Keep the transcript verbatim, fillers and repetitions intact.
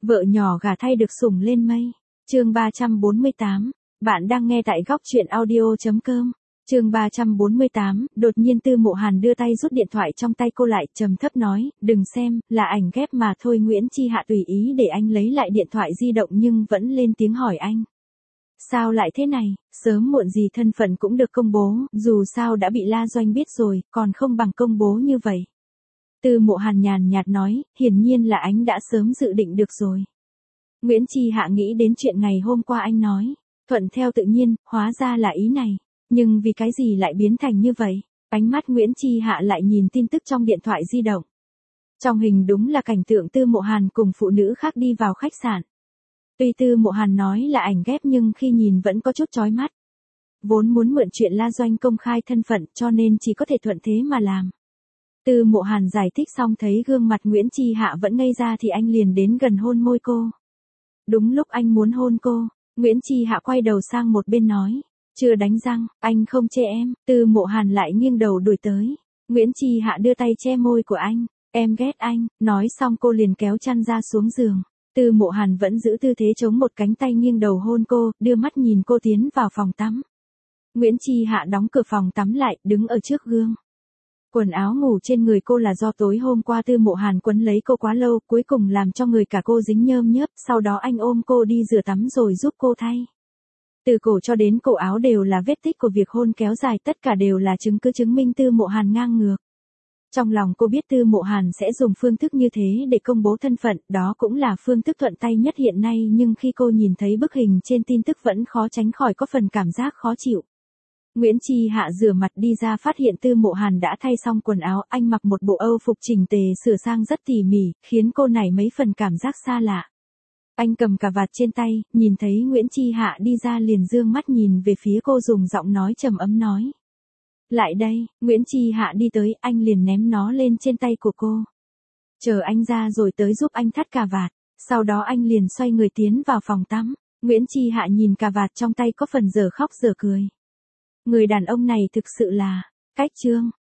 Vợ nhỏ gả thay được sủng lên mây. Chương ba trăm bốn mươi tám. Bạn đang nghe tại góc truyện audio chấm com. Chương ba trăm bốn mươi tám, đột nhiên Tư Mộ Hàn đưa tay rút điện thoại trong tay cô lại, trầm thấp nói, đừng xem, là ảnh ghép mà thôi. Nguyễn Chi Hạ tùy ý để anh lấy lại điện thoại di động nhưng vẫn lên tiếng hỏi anh. Sao lại thế này, sớm muộn gì thân phận cũng được công bố, dù sao đã bị La Doanh biết rồi, còn không bằng công bố như vậy. Tư Mộ Hàn nhàn nhạt nói, hiển nhiên là anh đã sớm dự định được rồi. Nguyễn Chi Hạ nghĩ đến chuyện ngày hôm qua anh nói, thuận theo tự nhiên, hóa ra là ý này. Nhưng vì cái gì lại biến thành như vậy? Ánh mắt Nguyễn Chi Hạ lại nhìn tin tức trong điện thoại di động. Trong hình đúng là cảnh tượng Tư Mộ Hàn cùng phụ nữ khác đi vào khách sạn. Tuy Tư Mộ Hàn nói là ảnh ghép nhưng khi nhìn vẫn có chút chói mắt. Vốn muốn mượn chuyện La Doanh công khai thân phận cho nên chỉ có thể thuận thế mà làm. Tư Mộ Hàn giải thích xong thấy gương mặt Nguyễn Chi Hạ vẫn ngây ra thì anh liền đến gần hôn môi cô. Đúng lúc anh muốn hôn cô, Nguyễn Chi Hạ quay đầu sang một bên nói. Chưa đánh răng, anh không chê em. Tư Mộ Hàn lại nghiêng đầu đuổi tới. Nguyễn Chi Hạ đưa tay che môi của anh. Em ghét anh. Nói xong cô liền kéo chăn ra xuống giường. Tư Mộ Hàn vẫn giữ tư thế chống một cánh tay nghiêng đầu hôn cô, đưa mắt nhìn cô tiến vào phòng tắm. Nguyễn Chi Hạ đóng cửa phòng tắm lại, đứng ở trước gương. Quần áo ngủ trên người cô là do tối hôm qua Tư Mộ Hàn quấn lấy cô quá lâu, cuối cùng làm cho người cả cô dính nhơm nhớp, sau đó anh ôm cô đi rửa tắm rồi giúp cô thay. Từ cổ cho đến cổ áo đều là vết tích của việc hôn kéo dài, tất cả đều là chứng cứ chứng minh Tư Mộ Hàn ngang ngược. Trong lòng cô biết Tư Mộ Hàn sẽ dùng phương thức như thế để công bố thân phận, đó cũng là phương thức thuận tay nhất hiện nay, nhưng khi cô nhìn thấy bức hình trên tin tức vẫn khó tránh khỏi có phần cảm giác khó chịu. Nguyễn Chi Hạ rửa mặt đi ra phát hiện Tư Mộ Hàn đã thay xong quần áo, anh mặc một bộ âu phục chỉnh tề sửa sang rất tỉ mỉ, khiến cô nảy mấy phần cảm giác xa lạ. Anh cầm cà vạt trên tay, nhìn thấy Nguyễn Chi Hạ đi ra liền dương mắt nhìn về phía cô dùng giọng nói trầm ấm nói. Lại đây, Nguyễn Chi Hạ đi tới, anh liền ném nó lên trên tay của cô. Chờ anh ra rồi tới giúp anh thắt cà vạt, sau đó anh liền xoay người tiến vào phòng tắm. Nguyễn Chi Hạ nhìn cà vạt trong tay có phần giờ khóc giờ cười. Người đàn ông này thực sự là, cách trương.